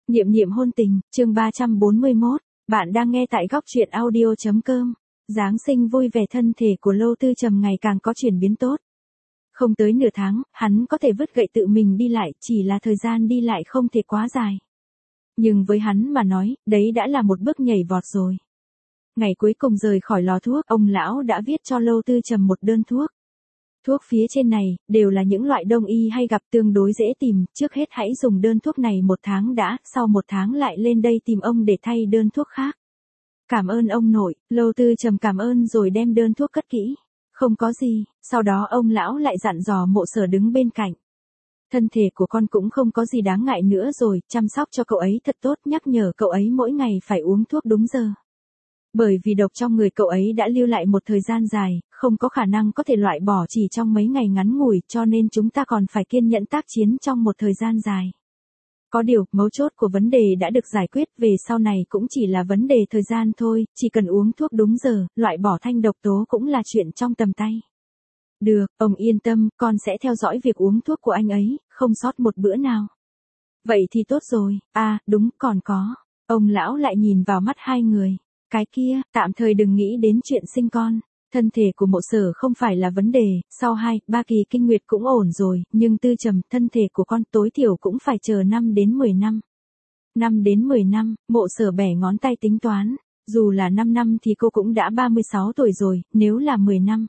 Niệm niệm hôn tình, chương 341, bạn đang nghe tại góc truyện audio.com. Giáng sinh vui vẻ, thân thể của Lâu Tư Trầm ngày càng có chuyển biến tốt. Không tới nửa tháng, hắn có thể vứt gậy tự mình đi lại, chỉ là thời gian đi lại không thể quá dài. Nhưng với hắn mà nói, đấy đã là một bước nhảy vọt rồi. Ngày cuối cùng rời khỏi lò thuốc, ông lão đã viết cho Lâu Tư Trầm một đơn thuốc. Thuốc phía trên này, đều là những loại đông y hay gặp tương đối dễ tìm, trước hết hãy dùng đơn thuốc này 1 tháng đã, sau 1 tháng lại lên đây tìm ông để thay đơn thuốc khác. Cảm ơn ông nội, Lâu Tư Trầm cảm ơn rồi đem đơn thuốc cất kỹ. Không có gì, sau đó ông lão lại dặn dò Mộ Sở đứng bên cạnh. Thân thể của con cũng không có gì đáng ngại nữa rồi, chăm sóc cho cậu ấy thật tốt, nhắc nhở cậu ấy mỗi ngày phải uống thuốc đúng giờ. Bởi vì độc trong người cậu ấy đã lưu lại một thời gian dài, không có khả năng có thể loại bỏ chỉ trong mấy ngày ngắn ngủi, cho nên chúng ta còn phải kiên nhẫn tác chiến trong một thời gian dài. Có điều, mấu chốt của vấn đề đã được giải quyết, về sau này cũng chỉ là vấn đề thời gian thôi, chỉ cần uống thuốc đúng giờ, loại bỏ thanh độc tố cũng là chuyện trong tầm tay. Được, ông yên tâm, con sẽ theo dõi việc uống thuốc của anh ấy, không sót một bữa nào. Vậy thì tốt rồi, đúng, còn có. Ông lão lại nhìn vào mắt hai người. Cái kia, tạm thời đừng nghĩ đến chuyện sinh con. Thân thể của Mộ Sở không phải là vấn đề, sau 2-3 kỳ kinh nguyệt cũng ổn rồi, nhưng Tư Trầm, thân thể của con tối thiểu cũng phải chờ 5 đến 10 năm. 5 đến 10 năm, Mộ Sở bẻ ngón tay tính toán, dù là 5 năm thì cô cũng đã 36 tuổi rồi, nếu là 10 năm.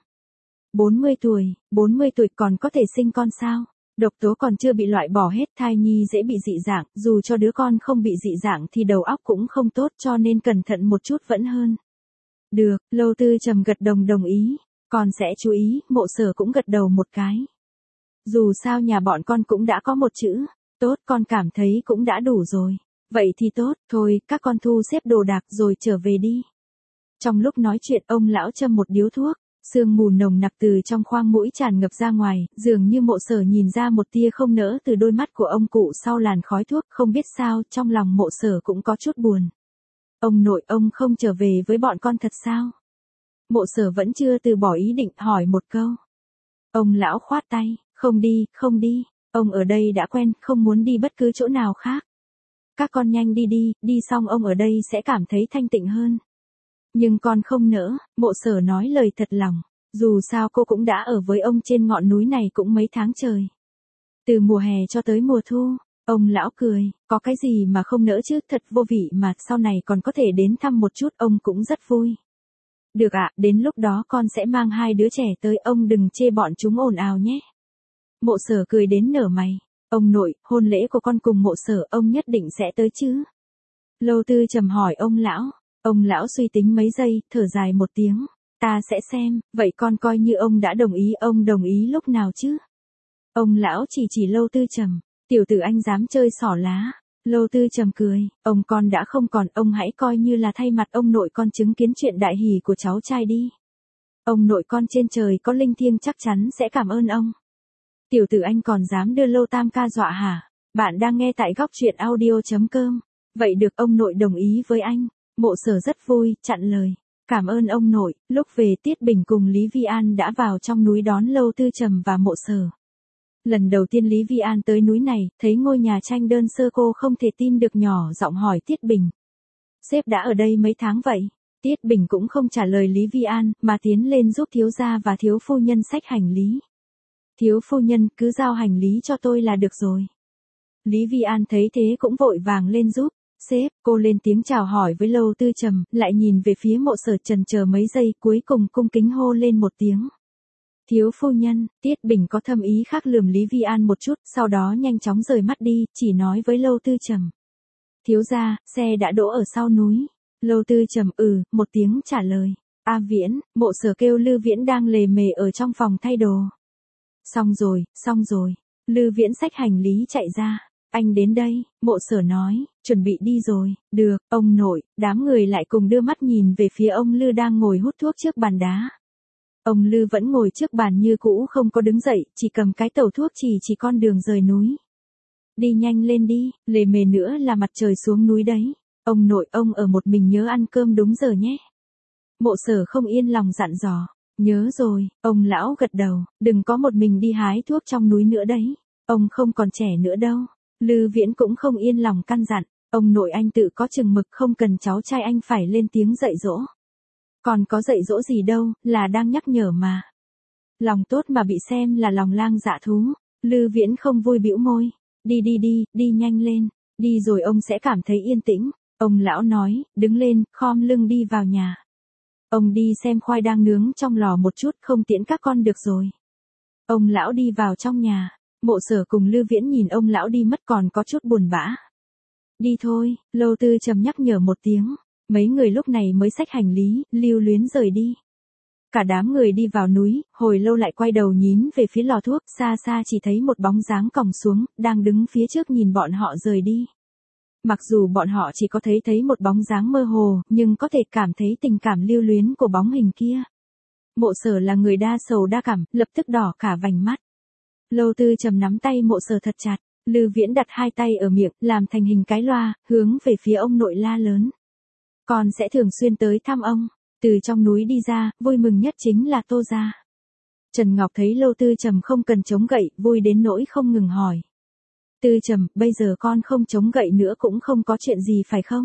40 tuổi còn có thể sinh con sao? Độc tố còn chưa bị loại bỏ hết, thai nhi dễ bị dị dạng, dù cho đứa con không bị dị dạng thì đầu óc cũng không tốt, cho nên cẩn thận một chút vẫn hơn. Được, Lâu Tư Trầm gật đầu đồng ý, con sẽ chú ý, Mộ Sở cũng gật đầu một cái. Dù sao nhà bọn con cũng đã có một chữ, tốt, con cảm thấy cũng đã đủ rồi. Vậy thì tốt, thôi, các con thu xếp đồ đạc rồi trở về đi. Trong lúc nói chuyện, ông lão châm một điếu thuốc. Sương mù nồng nặc từ trong khoang mũi tràn ngập ra ngoài, dường như Mộ Sở nhìn ra một tia không nỡ từ đôi mắt của ông cụ sau làn khói thuốc, không biết sao, trong lòng Mộ Sở cũng có chút buồn. Ông nội, ông không trở về với bọn con thật sao? Mộ Sở vẫn chưa từ bỏ ý định, hỏi một câu. Ông lão khoát tay, không đi, ông ở đây đã quen, không muốn đi bất cứ chỗ nào khác. Các con nhanh đi xong ông ở đây sẽ cảm thấy thanh tịnh hơn. Nhưng con không nỡ, Mộ Sở nói lời thật lòng, dù sao cô cũng đã ở với ông trên ngọn núi này cũng mấy tháng trời. Từ mùa hè cho tới mùa thu, ông lão cười, có cái gì mà không nỡ chứ, thật vô vị mà, sau này còn có thể đến thăm một chút, ông cũng rất vui. Được ạ, đến lúc đó con sẽ mang 2 đứa trẻ tới, ông đừng chê bọn chúng ồn ào nhé. Mộ Sở cười đến nở mày, ông nội, hôn lễ của con cùng Mộ Sở ông nhất định sẽ tới chứ? Lâu Tư Trầm hỏi ông lão. Ông lão suy tính mấy giây, thở dài một tiếng. Ta sẽ xem, vậy con coi như ông đã đồng ý, ông đồng ý lúc nào chứ? Ông lão chỉ Lâu Tư Trầm, tiểu tử anh dám chơi xỏ lá. Lâu Tư Trầm cười, ông con đã không còn, ông hãy coi như là thay mặt ông nội con chứng kiến chuyện đại hỷ của cháu trai đi. Ông nội con trên trời có linh thiêng chắc chắn sẽ cảm ơn ông. Tiểu tử anh còn dám đưa Lâu Tam ca dọa hả? Bạn đang nghe tại góc truyện audio.com. Vậy được, ông nội đồng ý với anh. Mộ Sở rất vui, chặn lời. Cảm ơn ông nội. Lúc về, Tiết Bình cùng Lý Vi An đã vào trong núi đón Lâu Tư Trầm và Mộ Sở. Lần đầu tiên Lý Vi An tới núi này, thấy ngôi nhà tranh đơn sơ, cô không thể tin được, nhỏ giọng hỏi Tiết Bình. Sếp đã ở đây mấy tháng vậy? Tiết Bình cũng không trả lời Lý Vi An, mà tiến lên giúp thiếu gia và thiếu phu nhân xách hành lý. Thiếu phu nhân, cứ giao hành lý cho tôi là được rồi. Lý Vi An thấy thế cũng vội vàng lên giúp. Sếp, cô lên tiếng chào hỏi với Lâu Tư Trầm, lại nhìn về phía Mộ Sở chần chờ mấy giây, cuối cùng cung kính hô lên một tiếng. Thiếu phu nhân. Tiết Bình có thâm ý khác lườm Lý Vi An một chút, sau đó nhanh chóng rời mắt đi, chỉ nói với Lâu Tư Trầm. Thiếu gia, xe đã đỗ ở sau núi. Lâu Tư Trầm một tiếng trả lời. A Viễn, Mộ Sở kêu Lư Viễn đang lề mề ở trong phòng thay đồ. Xong rồi. Lư Viễn xách hành lý chạy ra. Anh đến đây, Mộ Sở nói, chuẩn bị đi rồi. Được, ông nội. Đám người lại cùng đưa mắt nhìn về phía ông Lư đang ngồi hút thuốc trước bàn đá. Ông Lư vẫn ngồi trước bàn như cũ, không có đứng dậy, chỉ cầm cái tẩu thuốc chỉ con đường rời núi. Đi nhanh lên đi, lề mề nữa là mặt trời xuống núi đấy. Ông nội, ông ở một mình nhớ ăn cơm đúng giờ nhé. Mộ Sở không yên lòng dặn dò. Nhớ rồi, ông lão gật đầu, đừng có một mình đi hái thuốc trong núi nữa đấy. Ông không còn trẻ nữa đâu. Lư Viễn cũng không yên lòng căn dặn. Ông nội anh tự có chừng mực, không cần cháu trai anh phải lên tiếng dạy dỗ. Còn có dạy dỗ gì đâu, là đang nhắc nhở mà. Lòng tốt mà bị xem là lòng lang dạ thú. Lư Viễn không vui bĩu môi. Đi đi đi, đi nhanh lên. Đi rồi ông sẽ cảm thấy yên tĩnh. Ông lão nói, đứng lên, khom lưng đi vào nhà. Ông đi xem khoai đang nướng trong lò một chút, không tiễn các con được rồi. Ông lão đi vào trong nhà. Mộ Sở cùng Lư Viễn nhìn ông lão đi mất còn có chút buồn bã. Đi thôi, Lâu Tư Trầm nhắc nhở một tiếng. Mấy người lúc này mới xách hành lý, lưu luyến rời đi. Cả đám người đi vào núi, hồi lâu lại quay đầu nhìn về phía lò thuốc, xa xa chỉ thấy một bóng dáng còng xuống, đang đứng phía trước nhìn bọn họ rời đi. Mặc dù bọn họ chỉ có thấy một bóng dáng mơ hồ, nhưng có thể cảm thấy tình cảm lưu luyến của bóng hình kia. Mộ Sở là người đa sầu đa cảm, lập tức đỏ cả vành mắt. Lâu Tư Trầm nắm tay Mộ Sở thật chặt, Lư Viễn đặt hai tay ở miệng, làm thành hình cái loa, hướng về phía ông nội la lớn. Con sẽ thường xuyên tới thăm ông. Từ trong núi đi ra, vui mừng nhất chính là Tô gia. Trần Ngọc thấy Lâu Tư Trầm không cần chống gậy, vui đến nỗi không ngừng hỏi. Tư Trầm, bây giờ con không chống gậy nữa cũng không có chuyện gì phải không?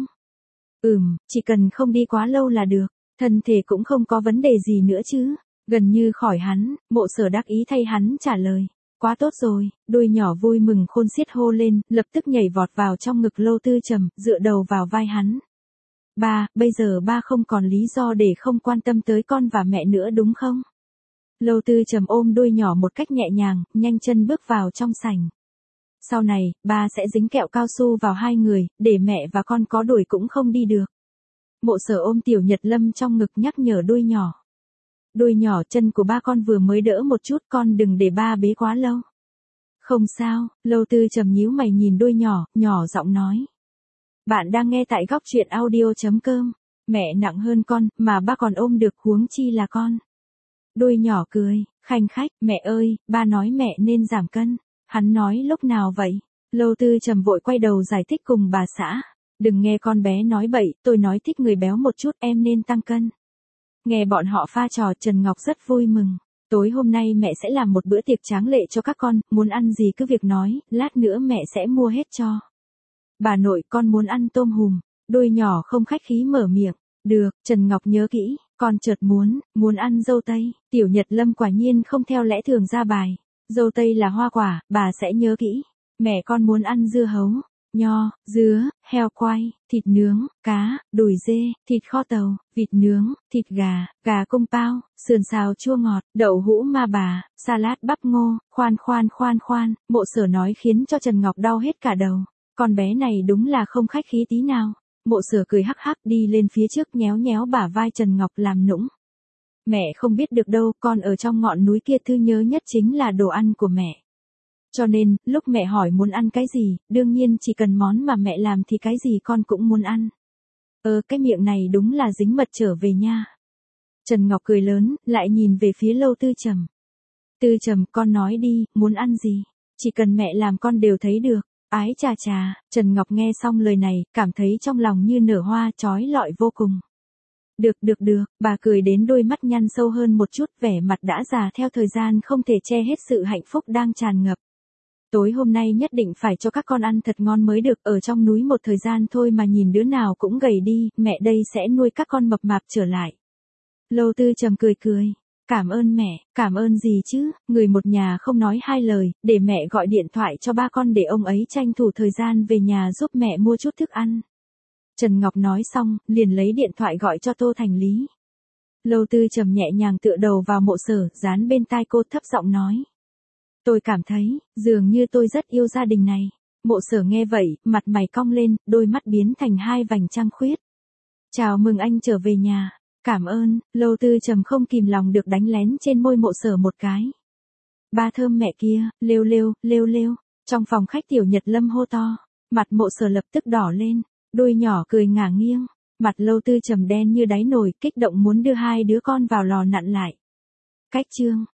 Chỉ cần không đi quá lâu là được, thân thể cũng không có vấn đề gì nữa chứ. Gần như khỏi hắn, Mộ Sở đắc ý thay hắn trả lời. Quá tốt rồi, đôi nhỏ vui mừng khôn xiết hô lên, lập tức nhảy vọt vào trong ngực Lâu Tư Trầm, dựa đầu vào vai hắn. Ba, bây giờ ba không còn lý do để không quan tâm tới con và mẹ nữa đúng không? Lâu Tư Trầm ôm đôi nhỏ một cách nhẹ nhàng, nhanh chân bước vào trong sảnh. Sau này, ba sẽ dính kẹo cao su vào hai người, để mẹ và con có đuổi cũng không đi được. Mộ Sở ôm Tiểu Nhật Lâm trong ngực nhắc nhở đôi nhỏ. Đôi nhỏ, chân của ba con vừa mới đỡ một chút, con đừng để ba bế quá lâu. Không sao, Lâu Tư Trầm nhíu mày nhìn đôi nhỏ, nhỏ giọng nói. Bạn đang nghe tại góc truyện audio.com. Mẹ nặng hơn con, mà ba còn ôm được huống chi là con. Đôi nhỏ cười, khanh khách, mẹ ơi, ba nói mẹ nên giảm cân. Hắn nói lúc nào vậy? Lâu Tư Trầm vội quay đầu giải thích cùng bà xã. Đừng nghe con bé nói bậy, tôi nói thích người béo một chút, em nên tăng cân. Nghe bọn họ pha trò, Trần Ngọc rất vui mừng. Tối hôm nay mẹ sẽ làm một bữa tiệc tráng lệ cho các con, muốn ăn gì cứ việc nói, lát nữa mẹ sẽ mua hết cho. Bà nội, con muốn ăn tôm hùm. Đôi nhỏ không khách khí mở miệng. Được, Trần Ngọc nhớ kỹ, con chợt muốn ăn dâu tây. Tiểu Nhật Lâm quả nhiên không theo lẽ thường ra bài. Dâu tây là hoa quả, bà sẽ nhớ kỹ. Mẹ con muốn ăn dưa hấu, nho, dứa, heo quay, thịt nướng, cá, đùi dê, thịt kho tàu, vịt nướng, thịt gà, gà cung pao, sườn xào chua ngọt, đậu hũ ma bà, salad bắp ngô, khoan, Mộ Sở nói khiến cho Trần Ngọc đau hết cả đầu. Con bé này đúng là không khách khí tí nào. Mộ Sở cười hắc hắc đi lên phía trước nhéo nhéo bả vai Trần Ngọc làm nũng. Mẹ không biết được đâu, con ở trong ngọn núi kia thứ nhớ nhất chính là đồ ăn của mẹ. Cho nên, lúc mẹ hỏi muốn ăn cái gì, đương nhiên chỉ cần món mà mẹ làm thì cái gì con cũng muốn ăn. Cái miệng này đúng là dính mật trở về nha. Trần Ngọc cười lớn, lại nhìn về phía Lâu Tư Trầm. Tư Trầm, con nói đi, muốn ăn gì? Chỉ cần mẹ làm con đều thấy được. Ái chà chà, Trần Ngọc nghe xong lời này, cảm thấy trong lòng như nở hoa chói lọi vô cùng. Được, bà cười đến đôi mắt nhăn sâu hơn một chút, vẻ mặt đã già theo thời gian không thể che hết sự hạnh phúc đang tràn ngập. Tối hôm nay nhất định phải cho các con ăn thật ngon mới được, ở trong núi một thời gian thôi mà nhìn đứa nào cũng gầy đi, mẹ đây sẽ nuôi các con mập mạp trở lại. Lâu Tư Trầm cười. Cảm ơn mẹ, cảm ơn gì chứ, người một nhà không nói hai lời, để mẹ gọi điện thoại cho ba con để ông ấy tranh thủ thời gian về nhà giúp mẹ mua chút thức ăn. Trần Ngọc nói xong, liền lấy điện thoại gọi cho Tô Thành Lý. Lâu Tư Trầm nhẹ nhàng tựa đầu vào Mộ Sở, dán bên tai cô thấp giọng nói. Tôi cảm thấy, dường như tôi rất yêu gia đình này. Mộ Sở nghe vậy, mặt mày cong lên, đôi mắt biến thành hai vành trăng khuyết. Chào mừng anh trở về nhà. Cảm ơn, Lâu Tư Trầm không kìm lòng được đánh lén trên môi Mộ Sở một cái. Ba thơm mẹ kia, lêu. Trong phòng khách Tiểu Nhật Lâm hô to, mặt Mộ Sở lập tức đỏ lên, đôi nhỏ cười ngả nghiêng, mặt Lâu Tư Trầm đen như đáy nồi, kích động muốn đưa hai đứa con vào lò nặn lại. Cách chương